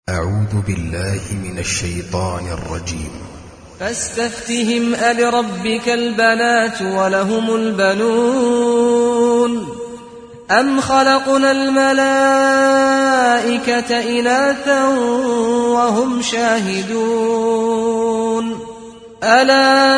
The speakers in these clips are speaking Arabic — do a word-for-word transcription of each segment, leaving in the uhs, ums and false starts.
أعوذ بالله من الشيطان الرجيم. فاستفتهم ألربك البنات ولهم البنون أم خلقنا الملائكة إناثا وهم شاهدون ألا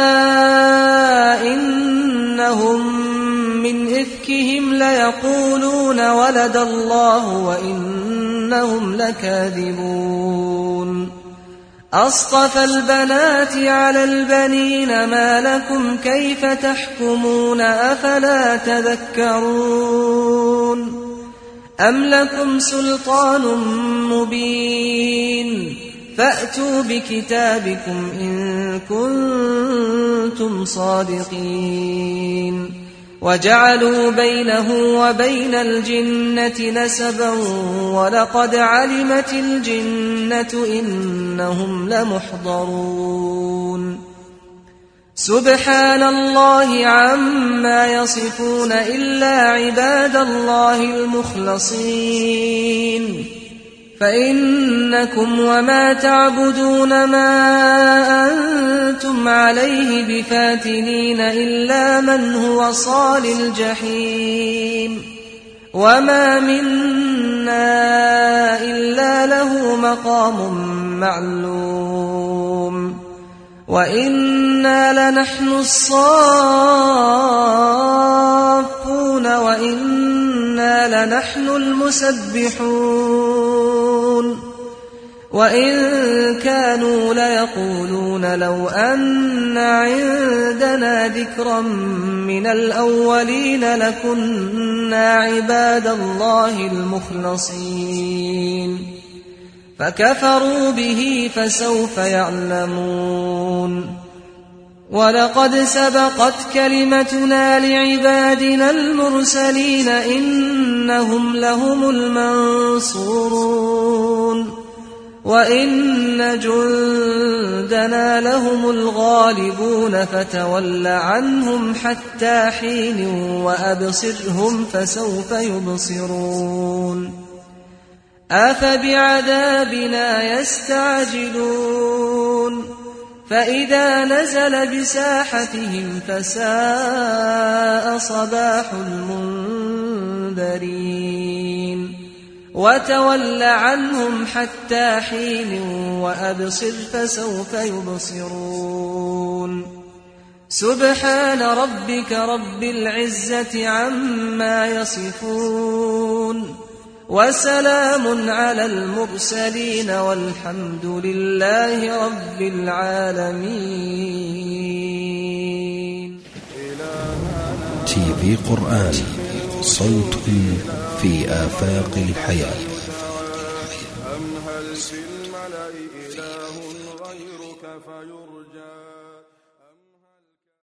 إنهم من إفكهم ليقولون ولد الله وإنهم لكاذبون أصطفى البنات على البنين ما لكم كيف تحكمون أفلا تذكرون أم لكم سلطان مبين فأتوا بكتابكم إن كنتم صادقين وجعلوا بينه وبين الجنة نسبا ولقد علمت الجنة إنهم لمحضرون سبحان الله عما يصفون إلا عباد الله المخلصين فإنكم وما تعبدون ما أنتم عليه بفاتنين إلا من هو صال الجحيم وما منا إلا له مقام معلوم وإنا لنحن الصافون وإنا لنحن المسبحون وإن كانوا ليقولون لو أن عندنا ذكرا من الأولين لكنا عباد الله المخلصين فكفروا به فسوف يعلمون ولقد سبقت كلمتنا لعبادنا المرسلين إنهم لهم المنصورون وإن جندنا لهم الغالبون فتول عنهم حتى حين وأبصرهم فسوف يبصرون أفبعذابنا يستعجلون فإذا نزل بساحتهم فساء صباح المنذرين وتول عنهم حتى حين وأبصر فسوف يبصرون سبحان ربك رب العزة عما يصفون وسلام على المرسلين والحمد لله رب العالمين. تي في قرآن صوت في آفاق الحياة. أم هل في الملأ إله غيرك فيرجى